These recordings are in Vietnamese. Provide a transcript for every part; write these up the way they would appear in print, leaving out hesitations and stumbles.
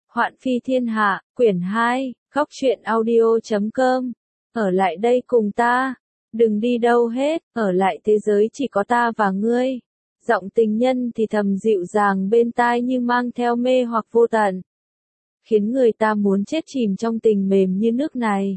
Hoạn phi thiên hạ, quyển 2, Góc truyện audio.com. Ở lại đây cùng ta. Đừng đi đâu hết, ở lại thế giới chỉ có ta và ngươi. Giọng tình nhân thì thầm dịu dàng bên tai như mang theo mê hoặc vô tận, khiến người ta muốn chết chìm trong tình mềm như nước này.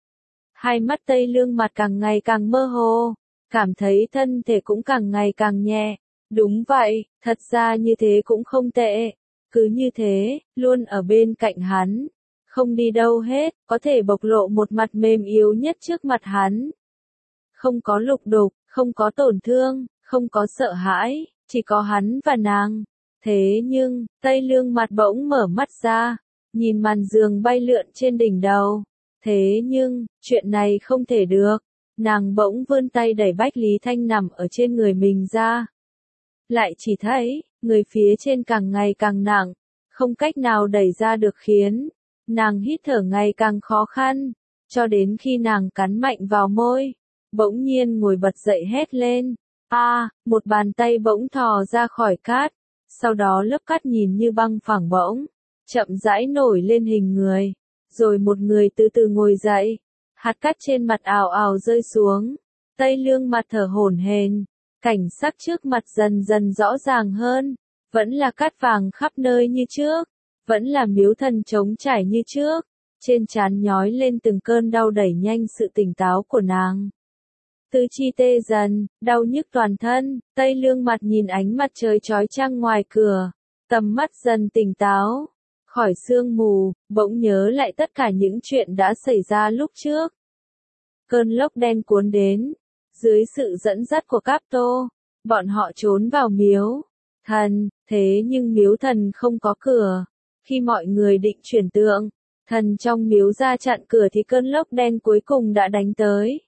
Hai mắt Tây Lương mặt càng ngày càng mơ hồ, cảm thấy thân thể cũng càng ngày càng nhẹ. Đúng vậy, thật ra như thế cũng không tệ. Cứ như thế, luôn ở bên cạnh hắn, không đi đâu hết, có thể bộc lộ một mặt mềm yếu nhất trước mặt hắn. Không có lục đục, không có tổn thương, không có sợ hãi, chỉ có hắn và nàng. Thế nhưng, Tây Lương mặt bỗng mở mắt ra, nhìn màn giường bay lượn trên đỉnh đầu. Thế nhưng, chuyện này không thể được. Nàng bỗng vươn tay đẩy Bách Lý Thanh nằm ở trên người mình ra. Lại chỉ thấy, người phía trên càng ngày càng nặng, không cách nào đẩy ra được khiến nàng hít thở ngày càng khó khăn, cho đến khi nàng cắn mạnh vào môi, bỗng nhiên ngồi bật dậy hét lên. Một bàn tay bỗng thò ra khỏi cát, sau đó lớp cát nhìn như băng phẳng bỗng chậm rãi nổi lên hình người, rồi một người từ từ ngồi dậy, hạt cát trên mặt ào ào rơi xuống. Tây Lương mặt thở hổn hển, cảnh sắc trước mặt dần dần rõ ràng hơn, vẫn là cát vàng khắp nơi như trước, vẫn là miếu thần trống trải như trước, trên trán nhói lên từng cơn đau đẩy nhanh sự tỉnh táo của nàng. Tứ chi tê dần, đau nhức toàn thân, Tây Lương mặt nhìn ánh mặt trời chói chang ngoài cửa, tầm mắt dần tỉnh táo, khỏi sương mù, bỗng nhớ lại tất cả những chuyện đã xảy ra lúc trước. Cơn lốc đen cuốn đến, dưới sự dẫn dắt của Capto, bọn họ trốn vào miếu thần, thế nhưng miếu thần không có cửa. Khi mọi người định chuyển tượng thần trong miếu ra chặn cửa thì cơn lốc đen cuối cùng đã đánh tới.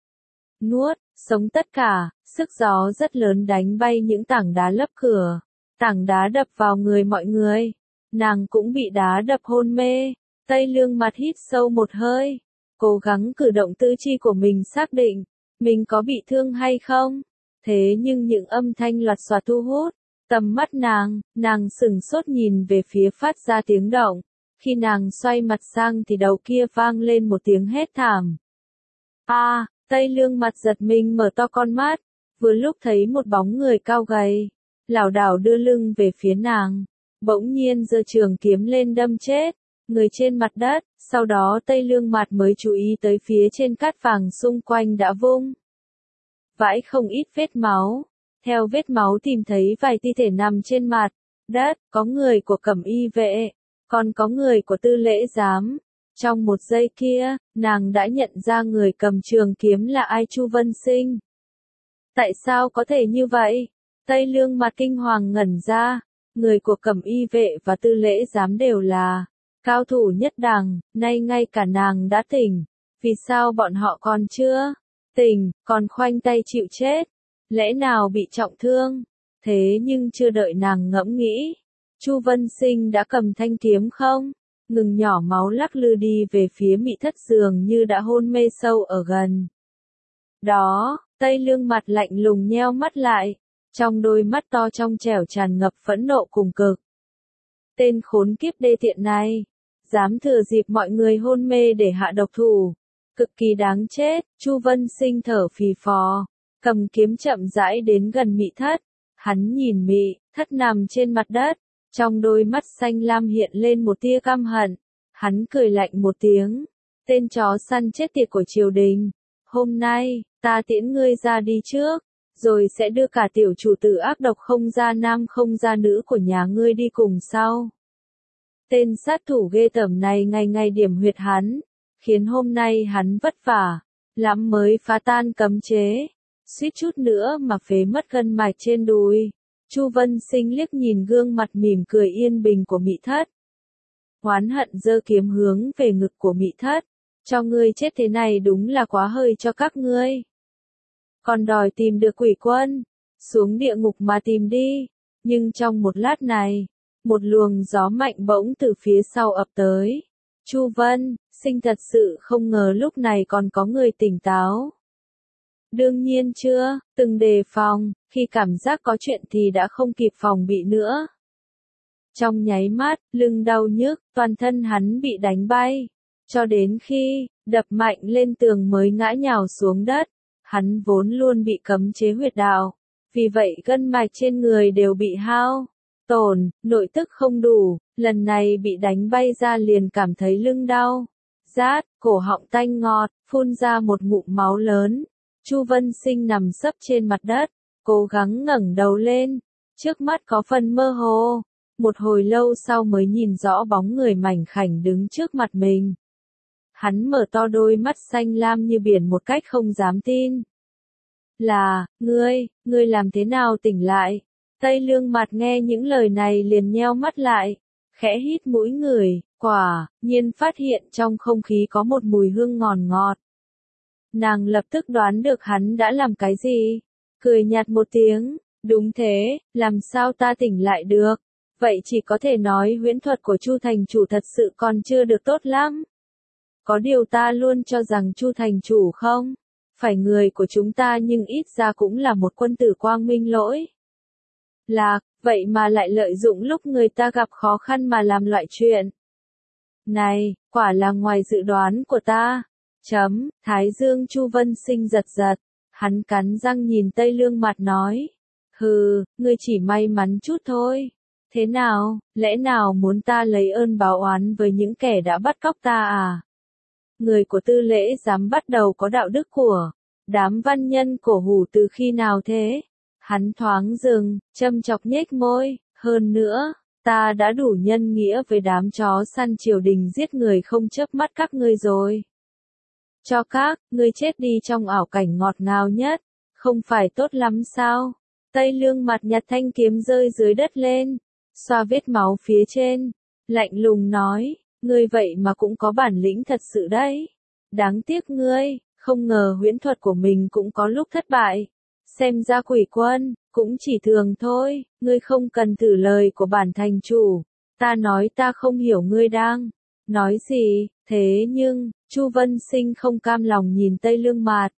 Nuốt sống tất cả, sức gió rất lớn đánh bay những tảng đá lấp cửa, tảng đá đập vào người mọi người. Nàng cũng bị đá đập hôn mê. Tây Lương mặt hít sâu một hơi, cố gắng cử động tứ chi của mình xác định mình có bị thương hay không. Thế nhưng những âm thanh loạt xoạt thu hút tầm mắt nàng sửng sốt nhìn về phía phát ra tiếng động. Khi nàng xoay mặt sang thì đầu kia vang lên một tiếng hét thảm. Tây Lương mặt giật mình mở to con mắt, vừa lúc thấy một bóng người cao gầy, lảo đảo đưa lưng về phía nàng, bỗng nhiên giơ trường kiếm lên đâm chết người trên mặt đất. Sau đó Tây Lương mặt mới chú ý tới phía trên cát vàng xung quanh đã vung vãi không ít vết máu. Theo vết máu tìm thấy vài thi thể nằm trên mặt đất, có người của Cẩm Y vệ, còn có người của Tư Lễ Giám. Trong một giây kia, nàng đã nhận ra người cầm trường kiếm là ai. Chu Vân Sinh. Tại sao có thể như vậy? Tây Lương mặt kinh hoàng ngẩn ra. Người của Cẩm Y vệ và Tư Lễ Giám đều là cao thủ nhất đẳng, nay ngay cả nàng đã tỉnh. Vì sao bọn họ còn chưa tỉnh, còn khoanh tay chịu chết? Lẽ nào bị trọng thương? Thế nhưng chưa đợi nàng ngẫm nghĩ, Chu Vân Sinh đã cầm thanh kiếm không ngừng nhỏ máu lắc lư đi về phía Mị Thất, dường như đã hôn mê sâu ở gần đó. Tây Lương mặt lạnh lùng nheo mắt lại, trong đôi mắt to trong trẻo tràn ngập phẫn nộ cùng cực. Tên khốn kiếp đê tiện này, dám thừa dịp mọi người hôn mê để hạ độc thủ, cực kỳ đáng chết. Chu Vân Sinh thở phì phò, cầm kiếm chậm rãi đến gần Mị Thất. Hắn nhìn Mị Thất nằm trên mặt đất, trong đôi mắt xanh lam hiện lên một tia căm hận. Hắn cười lạnh một tiếng, tên chó săn chết tiệt của triều đình, hôm nay, ta tiễn ngươi ra đi trước, rồi sẽ đưa cả tiểu chủ tử ác độc không ra nam không ra nữ của nhà ngươi đi cùng sau. Tên sát thủ ghê tởm này ngày ngày điểm huyệt hắn, khiến hôm nay hắn vất vả lắm mới phá tan cấm chế, suýt chút nữa mà phế mất gân mạch trên đùi. Chu Vân Sinh liếc nhìn gương mặt mỉm cười yên bình của Mị Thất, oán hận giơ kiếm hướng về ngực của Mị Thất. Cho ngươi chết thế này đúng là quá hơi cho các ngươi. Còn đòi tìm được quỷ quân, xuống địa ngục mà tìm đi. Nhưng trong một lát này, một luồng gió mạnh bỗng từ phía sau ập tới. Chu Vân Sinh thật sự không ngờ lúc này còn có người tỉnh táo. Đương nhiên chưa, từng đề phòng, khi cảm giác có chuyện thì đã không kịp phòng bị nữa. Trong nháy mắt, lưng đau nhức, toàn thân hắn bị đánh bay. Cho đến khi, đập mạnh lên tường mới ngã nhào xuống đất. Hắn vốn luôn bị cấm chế huyệt đạo. Vì vậy gân mạch trên người đều bị hao tổn, nội tức không đủ, lần này bị đánh bay ra liền cảm thấy lưng đau, rát, cổ họng tanh ngọt, phun ra một ngụm máu lớn. Chu Vân Sinh nằm sấp trên mặt đất, cố gắng ngẩng đầu lên, trước mắt có phần mơ hồ, một hồi lâu sau mới nhìn rõ bóng người mảnh khảnh đứng trước mặt mình. Hắn mở to đôi mắt xanh lam như biển một cách không dám tin. Là, ngươi làm thế nào tỉnh lại? Tây Lương Mặt nghe những lời này liền nheo mắt lại, khẽ hít mũi ngửi, quả nhiên phát hiện trong không khí có một mùi hương ngọt ngọt. Nàng lập tức đoán được hắn đã làm cái gì, cười nhạt một tiếng, đúng thế, làm sao ta tỉnh lại được? Vậy chỉ có thể nói huyễn thuật của Chu thành chủ thật sự còn chưa được tốt lắm. Có điều ta luôn cho rằng Chu thành chủ không phải người của chúng ta nhưng ít ra cũng là một quân tử quang minh lỗi lạc, vậy mà lại lợi dụng lúc người ta gặp khó khăn mà làm loại chuyện này, quả là ngoài dự đoán của ta. Thái dương Chu Vân Sinh giật giật, hắn cắn răng nhìn Tây Lương Mặt nói, hừ, ngươi chỉ may mắn chút thôi. Thế nào, lẽ nào muốn ta lấy ơn báo oán với những kẻ đã bắt cóc ta à? Người của Tư Lễ dám bắt đầu có đạo đức của đám văn nhân cổ hủ từ khi nào thế? Hắn thoáng dừng, châm chọc nhếch môi, hơn nữa, ta đã đủ nhân nghĩa với đám chó săn triều đình giết người không chớp mắt các ngươi rồi. Cho các, ngươi chết đi trong ảo cảnh ngọt ngào nhất, không phải tốt lắm sao? Tây Lương Mặt nhặt thanh kiếm rơi dưới đất lên, xoa vết máu phía trên, lạnh lùng nói, ngươi vậy mà cũng có bản lĩnh thật sự đấy. Đáng tiếc ngươi, không ngờ huyễn thuật của mình cũng có lúc thất bại. Xem ra quỷ quân, cũng chỉ thường thôi, ngươi không cần thử lời của bản thành chủ. Ta nói ta không hiểu ngươi đang nói gì, thế nhưng, Chu Vân Sinh không cam lòng nhìn Tây Lương Mạt.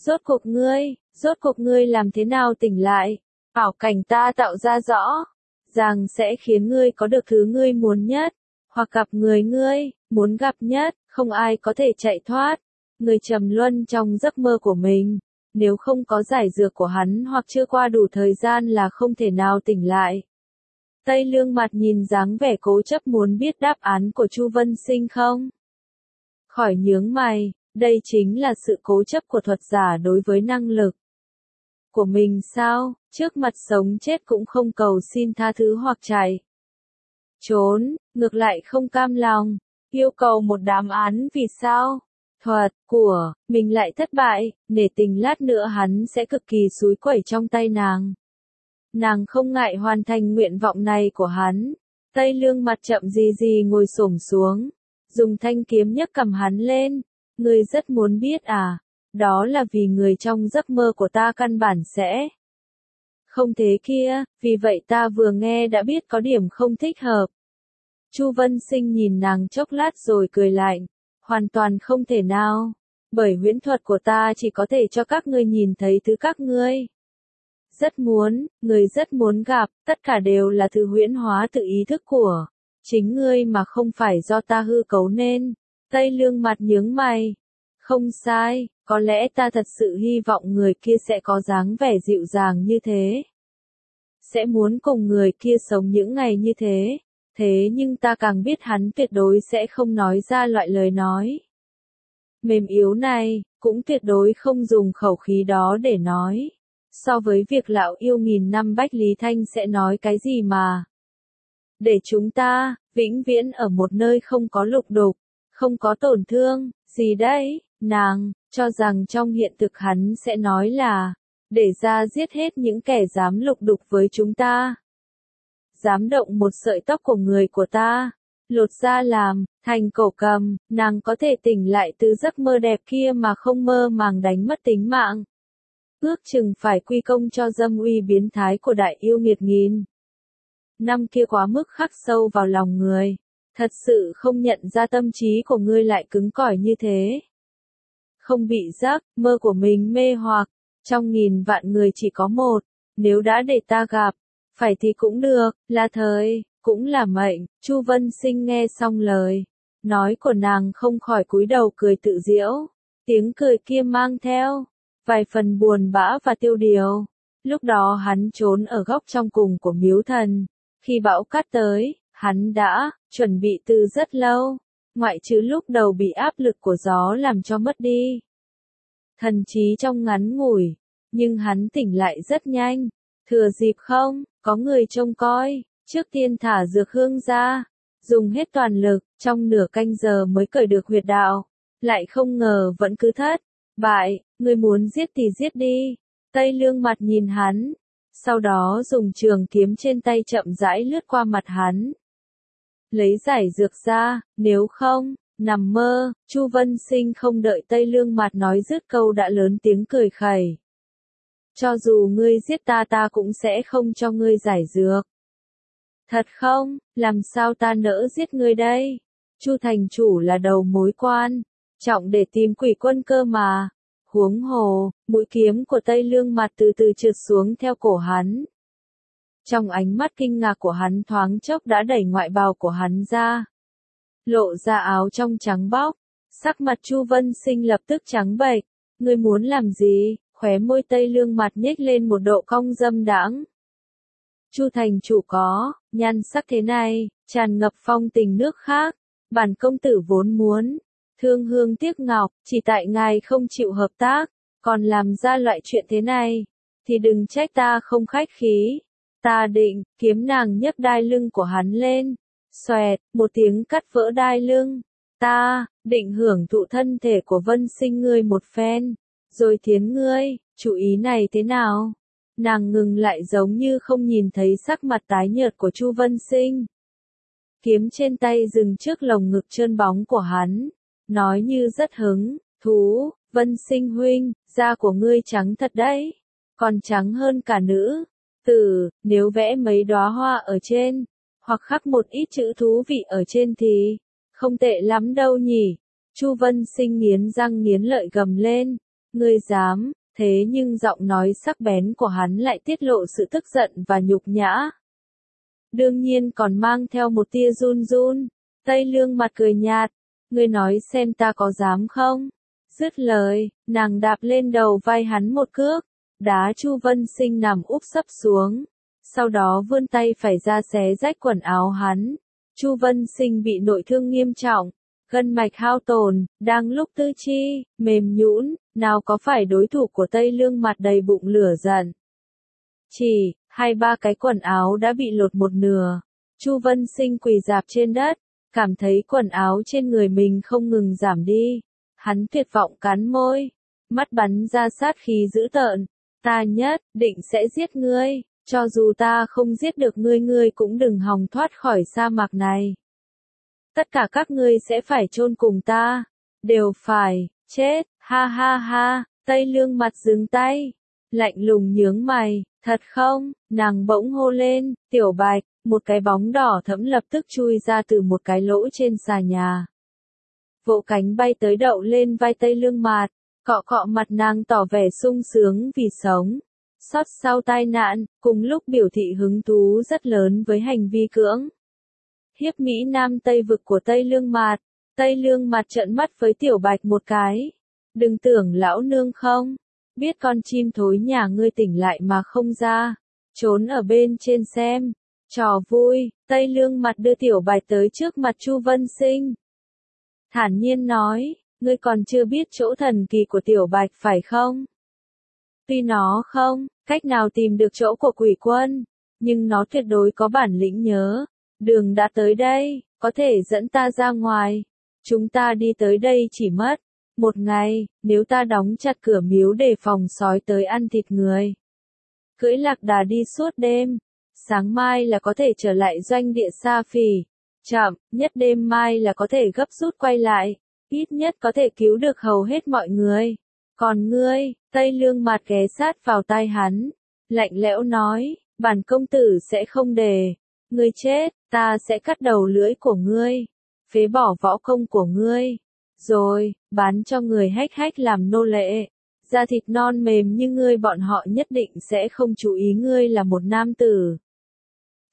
Rốt cuộc ngươi làm thế nào tỉnh lại? Ảo cảnh ta tạo ra rõ rằng sẽ khiến ngươi có được thứ ngươi muốn nhất, hoặc gặp người ngươi muốn gặp nhất, không ai có thể chạy thoát. Ngươi trầm luân trong giấc mơ của mình, nếu không có giải dược của hắn hoặc chưa qua đủ thời gian là không thể nào tỉnh lại. Tây Lương Mặt nhìn dáng vẻ cố chấp muốn biết đáp án của Chu Vân Sinh không? Khỏi nhướng mày, đây chính là sự cố chấp của thuật giả đối với năng lực của mình sao? Trước mặt sống chết cũng không cầu xin tha thứ hoặc chạy trốn, ngược lại không cam lòng, yêu cầu một đáp án vì sao? Thuật của mình lại thất bại, nể tình lát nữa hắn sẽ cực kỳ xúi quẩy trong tay nàng. Nàng không ngại hoàn thành nguyện vọng này của hắn. Tây Lương Mặt chậm gì ngồi xổm xuống, dùng thanh kiếm nhấc cầm hắn lên. Ngươi rất muốn biết à? Đó là vì người trong giấc mơ của ta căn bản sẽ không thế kia, vì vậy ta vừa nghe đã biết có điểm không thích hợp. Chu Vân Sinh nhìn nàng chốc lát rồi cười lạnh, hoàn toàn không thể nào, bởi huyễn thuật của ta chỉ có thể cho các ngươi nhìn thấy thứ các ngươi người rất muốn gặp, tất cả đều là thứ huyễn hóa tự ý thức của chính ngươi mà không phải do ta hư cấu nên. Tây Lương Mặt nhướng mày, không sai, có lẽ ta thật sự hy vọng người kia sẽ có dáng vẻ dịu dàng như thế, sẽ muốn cùng người kia sống những ngày như thế. Thế nhưng ta càng biết hắn tuyệt đối sẽ không nói ra loại lời nói mềm yếu này, cũng tuyệt đối không dùng khẩu khí đó để nói. So với việc lão yêu nghìn năm Bách Lý Thanh sẽ nói cái gì mà để chúng ta vĩnh viễn ở một nơi không có lục đục, không có tổn thương, gì đấy? Nàng cho rằng trong hiện thực hắn sẽ nói là để ra giết hết những kẻ dám lục đục với chúng ta, dám động một sợi tóc của người của ta, lột ra làm thành cổ cầm. Nàng có thể tỉnh lại từ giấc mơ đẹp kia mà không mơ màng đánh mất tính mạng, ước chừng phải quy công cho dâm uy biến thái của đại yêu nghiệt nghìn năm kia quá mức khắc sâu vào lòng người. Thật sự không nhận ra tâm trí của ngươi lại cứng cỏi như thế. Không bị giấc mơ của mình mê hoặc, trong nghìn vạn người chỉ có một, nếu đã để ta gặp, phải thì cũng được, là thời cũng là mệnh. Chu Vân Sinh nghe xong lời nói của nàng không khỏi cúi đầu cười tự giễu, tiếng cười kia mang theo vài phần buồn bã và tiêu điều. Lúc đó hắn trốn ở góc trong cùng của miếu thần, khi bão cát tới, hắn đã chuẩn bị từ rất lâu, ngoại trừ lúc đầu bị áp lực của gió làm cho mất đi thần trí trong ngắn ngủi, nhưng hắn tỉnh lại rất nhanh. Thừa dịp không có người trông coi, trước tiên thả dược hương ra, dùng hết toàn lực, trong nửa canh giờ mới cởi được huyệt đạo, lại không ngờ vẫn cứ thất bại. Ngươi muốn giết thì giết đi. Tây Lương Mặt nhìn hắn, sau đó dùng trường kiếm trên tay chậm rãi lướt qua mặt hắn, lấy giải dược ra, nếu không nằm mơ. Chu Vân Sinh không đợi Tây Lương Mặt nói dứt câu đã lớn tiếng cười khẩy. Cho dù ngươi giết ta, ta cũng sẽ không cho ngươi giải dược. Thật không? Làm sao ta nỡ giết ngươi đây? Chu thành chủ là đầu mối quan trọng để tìm quỷ quân cơ mà. Huống hồ, mũi kiếm của Tây Lương Mặt từ từ trượt xuống theo cổ hắn. Trong ánh mắt kinh ngạc của hắn thoáng chốc đã đẩy ngoại bào của hắn ra, lộ ra áo trong trắng bóc. Sắc mặt Chu Vân Sinh lập tức trắng bệch. Ngươi muốn làm gì? Khóe môi Tây Lương Mặt nhếch lên một độ cong dâm đãng. Chu thành chủ có nhan sắc thế này, tràn ngập phong tình nước khác, bản công tử vốn muốn thương hương tiếc ngọc, chỉ tại ngài không chịu hợp tác, còn làm ra loại chuyện thế này, thì đừng trách ta không khách khí. Ta định kiếm nàng nhấc đai lưng của hắn lên, xoẹt, một tiếng cắt vỡ đai lưng. Ta định hưởng thụ thân thể của Vân Sinh ngươi một phen, rồi thiến ngươi. Chủ ý này thế nào? Nàng ngừng lại giống như không nhìn thấy sắc mặt tái nhợt của Chu Vân Sinh. Kiếm trên tay dừng trước lồng ngực trơn bóng của hắn, nói như rất hứng thú. Vân Sinh huynh, da của ngươi trắng thật đấy, còn trắng hơn cả nữ tử. Nếu vẽ mấy đóa hoa ở trên, hoặc khắc một ít chữ thú vị ở trên thì không tệ lắm đâu nhỉ. Chu Vân Sinh nghiến răng nghiến lợi gầm lên. Ngươi dám? Thế nhưng giọng nói sắc bén của hắn lại tiết lộ sự tức giận và nhục nhã. Đương nhiên còn mang theo một tia run run. Tây Lương Mặt cười nhạt. Ngươi nói xem ta có dám không? Dứt lời, nàng đạp lên đầu vai hắn một cước, đá Chu Vân Sinh nằm úp sấp xuống. Sau đó vươn tay phải ra xé rách quần áo hắn. Chu Vân Sinh bị nội thương nghiêm trọng, gân mạch hao tổn, đang lúc tư chi mềm nhũn, nào có phải đối thủ của Tây Lương Mặt đầy bụng lửa giận. Chỉ 2-3 cái quần áo đã bị lột một nửa. Chu Vân Sinh quỳ rạp trên đất, cảm thấy quần áo trên người mình không ngừng giảm đi. Hắn tuyệt vọng cắn môi, mắt bắn ra sát khí dữ tợn. Ta nhất định sẽ giết ngươi, cho dù ta không giết được ngươi, ngươi cũng đừng hòng thoát khỏi sa mạc này. Tất cả các ngươi sẽ phải chôn cùng ta, đều phải chết. Ha ha ha. Tây Lương Mặt dừng tay, lạnh lùng nhướng mày. Thật không? Nàng bỗng hô lên. Tiểu Bạch. Một cái bóng đỏ thẫm lập tức chui ra từ một cái lỗ trên xà nhà, vỗ cánh bay tới đậu lên vai Tây Lương Mặt, cọ cọ mặt nàng tỏ vẻ sung sướng vì sống sót sau tai nạn, cùng lúc biểu thị hứng thú rất lớn với hành vi cưỡng hiếp Mỹ Nam Tây vực của Tây Lương Mặt. Tây Lương Mặt trợn mắt với Tiểu Bạch một cái. Đừng tưởng lão nương không biết con chim thối nhà ngươi tỉnh lại mà không ra, trốn ở bên trên xem trò vui. Tây Lương Mặt đưa Tiểu Bạch tới trước mặt Chu Vân Sinh, thản nhiên nói, ngươi còn chưa biết chỗ thần kỳ của Tiểu Bạch phải không? Tuy nó không cách nào tìm được chỗ của quỷ quân, nhưng nó tuyệt đối có bản lĩnh nhớ đường đã tới đây, có thể dẫn ta ra ngoài. Chúng ta đi tới đây chỉ mất một ngày, nếu ta đóng chặt cửa miếu để phòng sói tới ăn thịt người, cưỡi lạc đà đi suốt đêm, sáng mai là có thể trở lại doanh địa Sa Phỉ. Chậm nhất đêm mai là có thể gấp rút quay lại, ít nhất có thể cứu được hầu hết mọi người. Còn ngươi? Tây Lương Mặt ghé sát vào tai hắn, lạnh lẽo nói, bản công tử sẽ không để ngươi chết, ta sẽ cắt đầu lưỡi của ngươi, phế bỏ võ công của ngươi, rồi bán cho người hách hách làm nô lệ. Da thịt non mềm như ngươi bọn họ nhất định sẽ không chú ý ngươi là một nam tử.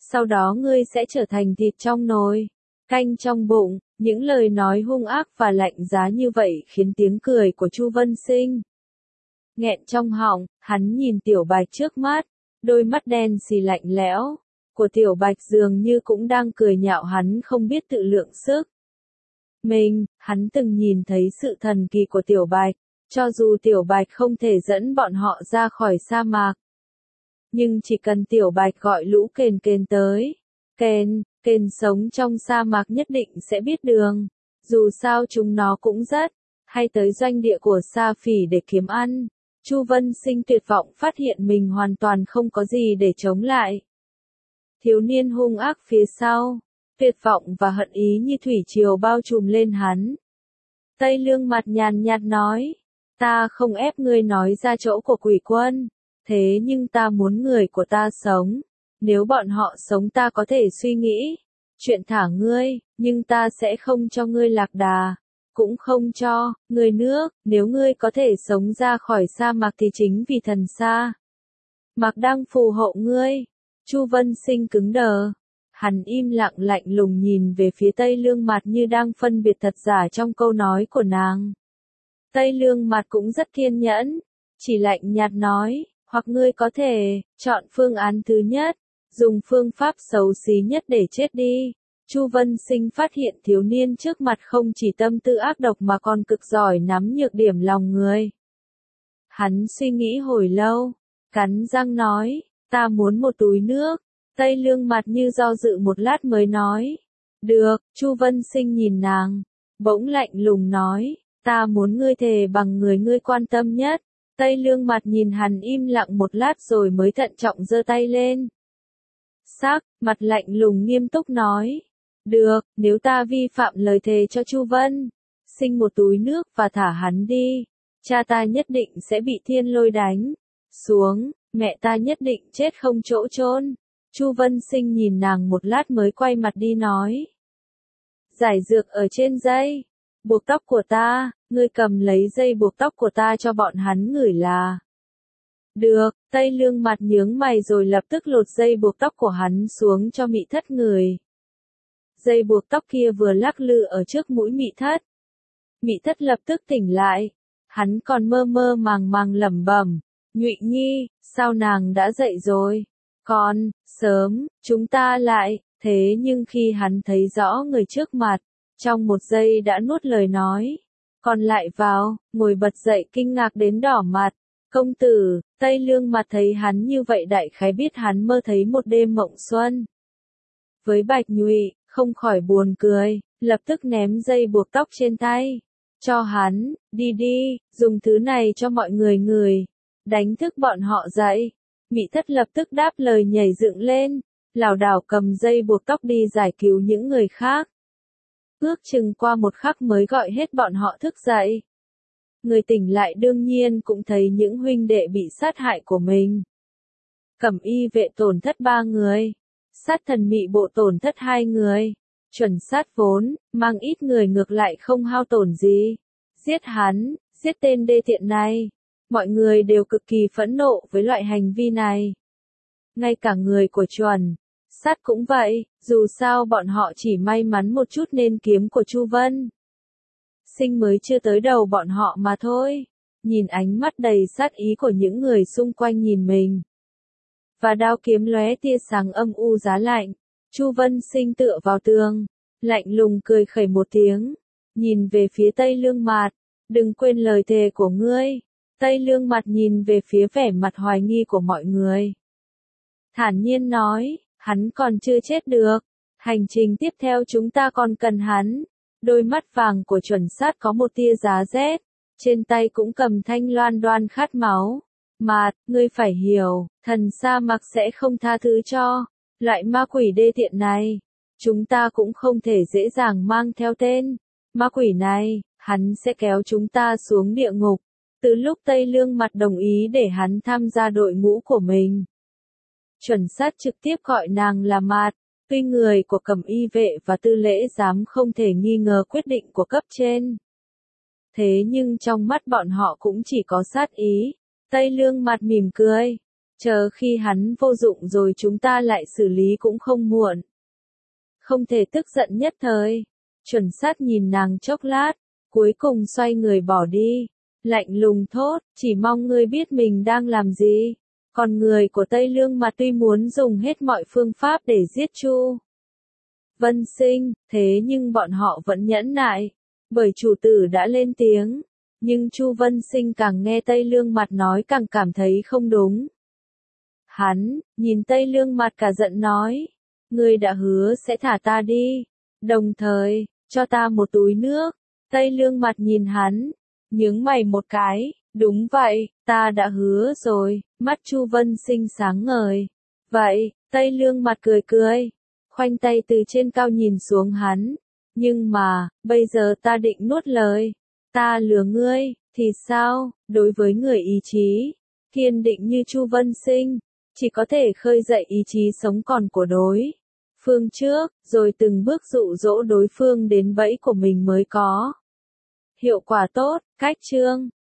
sau đó ngươi sẽ trở thành thịt trong nồi, canh trong bụng. Những lời nói hung ác và lạnh giá như vậy khiến tiếng cười của Chu Vân Sinh nghẹn trong họng. Hắn nhìn Tiểu Bạch trước mắt, đôi mắt đen xì lạnh lẽo của Tiểu Bạch dường như cũng đang cười nhạo hắn không biết tự lượng sức mình. Hắn từng nhìn thấy sự thần kỳ của Tiểu Bạch, cho dù Tiểu Bạch không thể dẫn bọn họ ra khỏi sa mạc, nhưng chỉ cần Tiểu Bạch gọi lũ kền kền tới, kền sống trong sa mạc nhất định sẽ biết đường, dù sao chúng nó cũng rất hay tới doanh địa của Sa Phỉ để kiếm ăn. Chu Vân Sinh tuyệt vọng phát hiện mình hoàn toàn không có gì để chống lại thiếu niên hung ác phía sau. Tuyệt vọng và hận ý như thủy triều bao trùm lên hắn. Tây Lương mặt nhàn nhạt nói, ta không ép ngươi nói ra chỗ của quỷ quân, thế nhưng ta muốn người của ta sống. Nếu bọn họ sống ta có thể suy nghĩ chuyện thả ngươi, nhưng ta sẽ không cho ngươi lạc đà, cũng không cho ngươi nước. Nếu ngươi có thể sống ra khỏi sa mạc thì chính vì thần sa mạc đang phù hộ ngươi. Chu Vân Sinh cứng đờ. Hắn im lặng lạnh lùng nhìn về phía Tây Lương Mạt như đang phân biệt thật giả trong câu nói của nàng. Tây Lương Mạt cũng rất kiên nhẫn, chỉ lạnh nhạt nói, hoặc ngươi có thể chọn phương án thứ nhất, dùng phương pháp xấu xí nhất để chết đi. Chu Vân Sinh phát hiện thiếu niên trước mặt không chỉ tâm tư ác độc mà còn cực giỏi nắm nhược điểm lòng người. Hắn suy nghĩ hồi lâu, cắn răng nói, ta muốn một túi nước. Tây Lương mặt như do dự một lát mới nói, được. Chu Vân Sinh nhìn nàng, bỗng lạnh lùng nói, ta muốn ngươi thề bằng người ngươi quan tâm nhất. Tây Lương mặt nhìn hắn im lặng một lát rồi mới thận trọng giơ tay lên. Mặt lạnh lùng nghiêm túc nói, được, nếu ta vi phạm lời thề cho Chu Vân Sinh một túi nước và thả hắn đi, cha ta nhất định sẽ bị thiên lôi đánh xuống, mẹ ta nhất định chết không chỗ chôn. Chu Vân Sinh nhìn nàng một lát mới quay mặt đi nói, giải dược ở trên dây buộc tóc của ta, ngươi cầm lấy dây buộc tóc của ta cho bọn hắn ngửi là được. Tây Lương mặt nhướng mày rồi lập tức lột dây buộc tóc của hắn xuống cho Mị Thất ngửi. Dây buộc tóc kia vừa lắc lư ở trước mũi Mị Thất. Mị Thất lập tức tỉnh lại, hắn còn mơ mơ màng màng lẩm bẩm, Nhụy Nhi, sao nàng đã dậy rồi? Còn sớm, chúng ta lại. Thế nhưng khi hắn thấy rõ người trước mặt, trong một giây đã nuốt lời nói, còn lại vào, ngồi bật dậy kinh ngạc đến đỏ mặt. Công tử. Tây Lương mặt thấy hắn như vậy đại khái biết hắn mơ thấy một đêm mộng xuân. Với Bạch Nhụy, không khỏi buồn cười, lập tức ném dây buộc tóc trên tay cho hắn, đi đi, dùng thứ này cho mọi người ngửi, đánh thức bọn họ dậy. Mị Thất lập tức đáp lời nhảy dựng lên, lảo đảo cầm dây buộc tóc đi giải cứu những người khác. Ước chừng qua một khắc mới gọi hết bọn họ thức dậy. Người tỉnh lại đương nhiên cũng thấy những huynh đệ bị sát hại của mình. Cẩm y vệ tổn thất 3 người, sát thần mị bộ tổn thất 2 người, chuẩn sát vốn, mang ít người ngược lại không hao tổn gì. Giết hắn, giết tên đê tiện này. Mọi người đều cực kỳ phẫn nộ với loại hành vi này. Ngay cả người của chuẩn sát cũng vậy, dù sao bọn họ chỉ may mắn một chút nên kiếm của Chu Vân Sinh mới chưa tới đầu bọn họ mà thôi. Nhìn ánh mắt đầy sát ý của những người xung quanh nhìn mình, và đao kiếm lóe tia sáng âm u giá lạnh, Chu Vân Sinh tựa vào tường, lạnh lùng cười khẩy một tiếng, nhìn về phía Tây Lương Mạt, đừng quên lời thề của ngươi. Tây Lương Mạt nhìn về phía vẻ mặt hoài nghi của mọi người, thản nhiên nói, hắn còn chưa chết được, hành trình tiếp theo chúng ta còn cần hắn. Đôi mắt vàng của chuẩn sát có một tia giá rét, trên tay cũng cầm thanh loan đoan khát máu. Mạt, ngươi phải hiểu, thần sa mạc sẽ không tha thứ cho loại ma quỷ đê tiện này. Chúng ta cũng không thể dễ dàng mang theo tên ma quỷ này, hắn sẽ kéo chúng ta xuống địa ngục. Từ lúc Tây Lương Mặt đồng ý để hắn tham gia đội ngũ của mình, chuẩn sát trực tiếp gọi nàng là Mạt. Tuy người của Cẩm y vệ và tư lễ giám không thể nghi ngờ quyết định của cấp trên, thế nhưng trong mắt bọn họ cũng chỉ có sát ý. Tây Lương Mặt mỉm cười, Chờ khi hắn vô dụng rồi chúng ta lại xử lý cũng không muộn. Không thể tức giận nhất thời. Chuẩn Sát nhìn nàng chốc lát, cuối cùng xoay người bỏ đi. Lạnh lùng thốt, chỉ mong ngươi biết mình đang làm gì. Còn người của Tây Lương Mặt tuy muốn dùng hết mọi phương pháp để giết Chu Vân Sinh, thế nhưng bọn họ vẫn nhẫn nại. Bởi chủ tử đã lên tiếng. Nhưng Chu Vân Sinh càng nghe Tây Lương Mặt nói càng cảm thấy không đúng. Hắn, nhìn Tây Lương Mặt cả giận nói. Ngươi đã hứa sẽ thả ta đi. Đồng thời, cho ta một túi nước. Tây Lương Mặt nhìn hắn. Nhướng mày một cái. Đúng vậy, ta đã hứa rồi. Mắt Chu Vân Sinh sáng ngời. Vậy, Tây Lương Mặt cười cười. Khoanh tay từ trên cao nhìn xuống hắn. Nhưng mà, bây giờ ta định nuốt lời. Ta lừa ngươi, thì sao, đối với người ý chí kiên định như Chu Vân Sinh, chỉ có thể khơi dậy ý chí sống còn của đối phương trước, rồi từng bước dụ dỗ đối phương đến bẫy của mình mới có hiệu quả tốt. Cách chương